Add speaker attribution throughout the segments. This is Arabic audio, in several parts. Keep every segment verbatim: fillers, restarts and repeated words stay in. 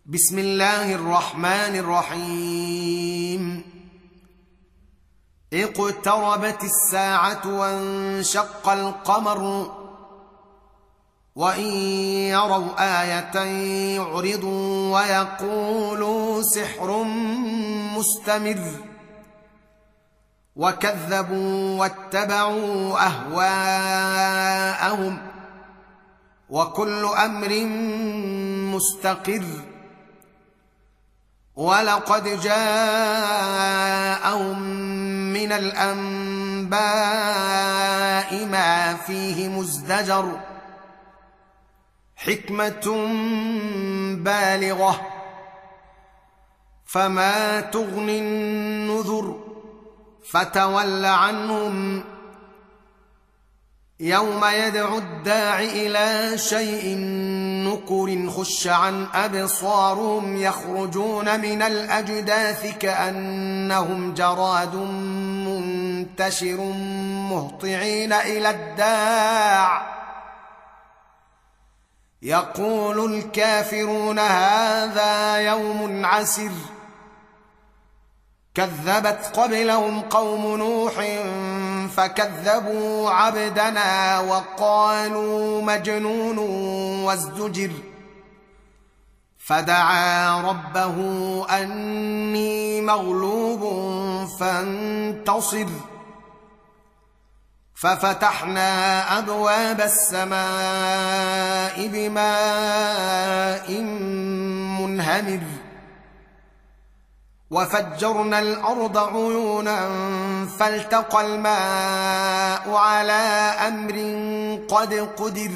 Speaker 1: بسم الله الرحمن الرحيم اقتربت الساعة وانشق القمر وإن يروا آية يعرضوا ويقولوا سحر مستمر وكذبوا واتبعوا أهواءهم وكل أمر مستقر ولقد جاءهم من الأنباء ما فيه مزدجر حكمة بالغة فما تغني النذر فتول عنهم يوم يدعو الداع إلى شيء نكر خش عن أبصارهم يخرجون من الأجداث كأنهم جراد منتشر مهطعين إلى الداع يقول الكافرون هذا يوم عسر كذبت قبلهم قوم نوح فكذبوا عبدنا وقالوا مجنون وازدجر فدعا ربه أني مغلوب فانتصر ففتحنا أبواب السماء بماء منهمر وفجرنا الأرض عيونا فالتقى الماء على أمر قد قدر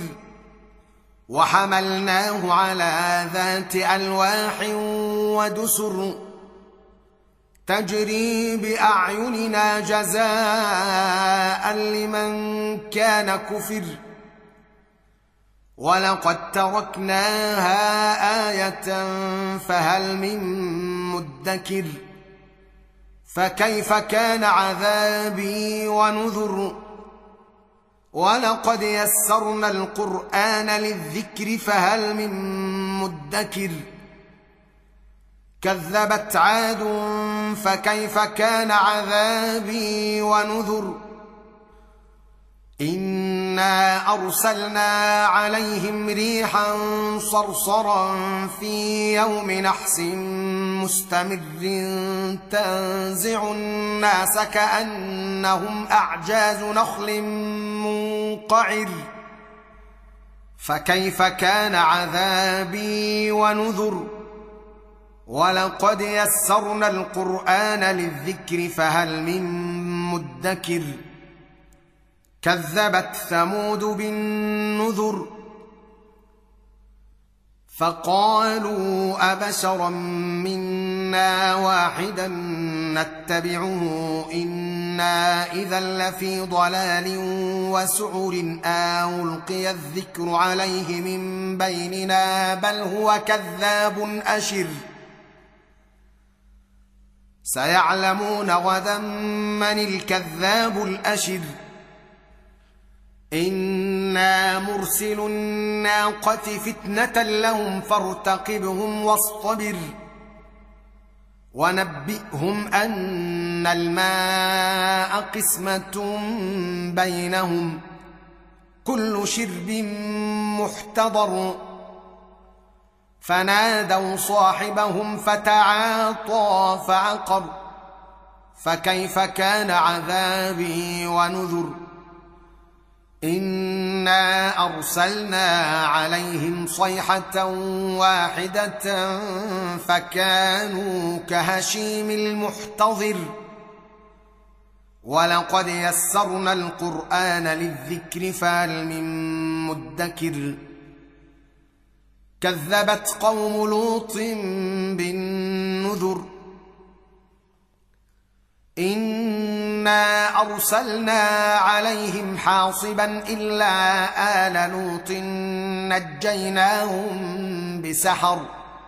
Speaker 1: وحملناه على ذات ألواح ودسر تجري بأعيننا جزاء لمن كان كفر ولقد تركناها آية فهل من مدكر فكيف كان عذابي ونذر ولقد يسرنا القرآن للذكر فهل من مدكر كذبت عاد فكيف كان عذابي ونذر إنا أرسلنا عليهم ريحا صرصرا في يوم نحس مستمر تنزع الناس كأنهم أعجاز نخل منقعر فكيف كان عذابي ونذر ولقد يسرنا القرآن للذكر فهل من مدكر كذبت ثمود بالنذر فقالوا أبشرا منا واحدا نتبعه إنا إذا لفي ضلال وسعر أو ألقي الذكر عليه من بيننا بل هو كذاب أشر سيعلمون غدا من الكذاب الأشر إنا مرسل الناقة فتنة لهم فارتقبهم واصطبر ونبئهم أن الماء قسمة بينهم كل شرب محتضر فنادوا صاحبهم فتعاطى فعقر فكيف كان عذابي ونذر إنا أرسلنا عليهم صيحة واحدة فكانوا كهشيم المحتضر ولقد يسرنا القرآن للذكر فهل من مدكر كذبت قوم لوط بالنذر إنا أرسلنا عليهم حاصبا إلا آل لوط نجيناهم بسحر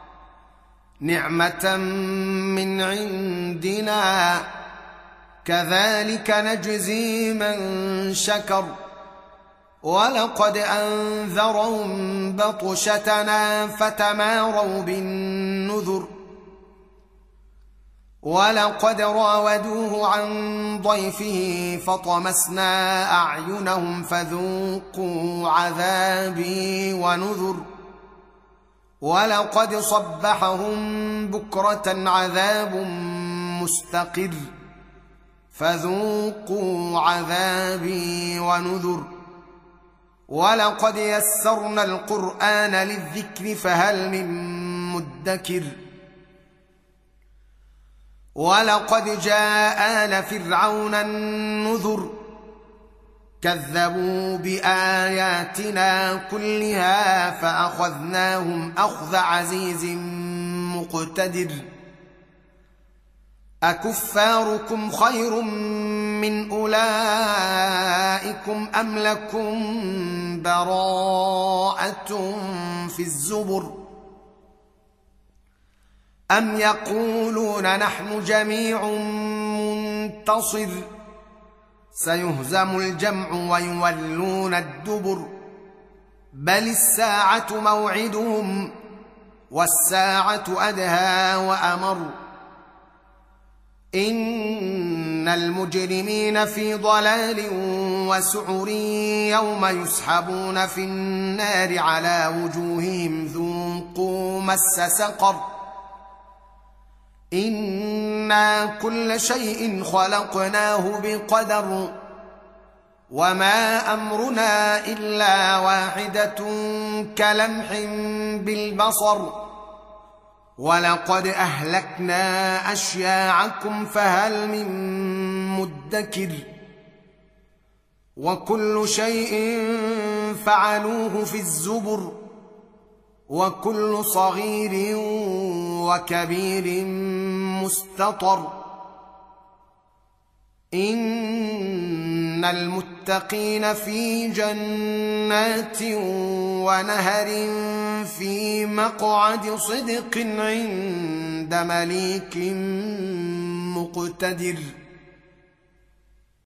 Speaker 1: نعمة من عندنا كذلك نجزي من شكر ولقد أنذرهم بطشتنا فتماروا بالنذر نذر ولقد راودوه عن ضيفه فطمسنا أعينهم فذوقوا عذابي ونذر ولقد صبحهم بكرة عذاب مستقر فذوقوا عذابي ونذر ولقد يسرنا القرآن للذكر فهل من مدكر ولقد جاء آل فرعون النذر كذبوا بآياتنا كلها فأخذناهم أخذ عزيز مقتدر أكفاركم خير من أولئكم أم لكم براءة في الزبر أم يقولون نحن جميع منتصر سيهزم الجمع ويولون الدبر بل الساعة موعدهم والساعة أدهى وأمر إن المجرمين في ضلال وسعر يوم يسحبون في النار على وجوههم ذوقوا مس سقر إنا كل شيء خلقناه بقدر وما أمرنا إلا واحدة كلمح بالبصر ولقد أهلكنا أشياعكم فهل من مدكر وكل شيء فعلوه في الزبر وكل صغير وكبير مستطر إن المتقين في جنات ونهر في مقعد صدق عند مليك مقتدر.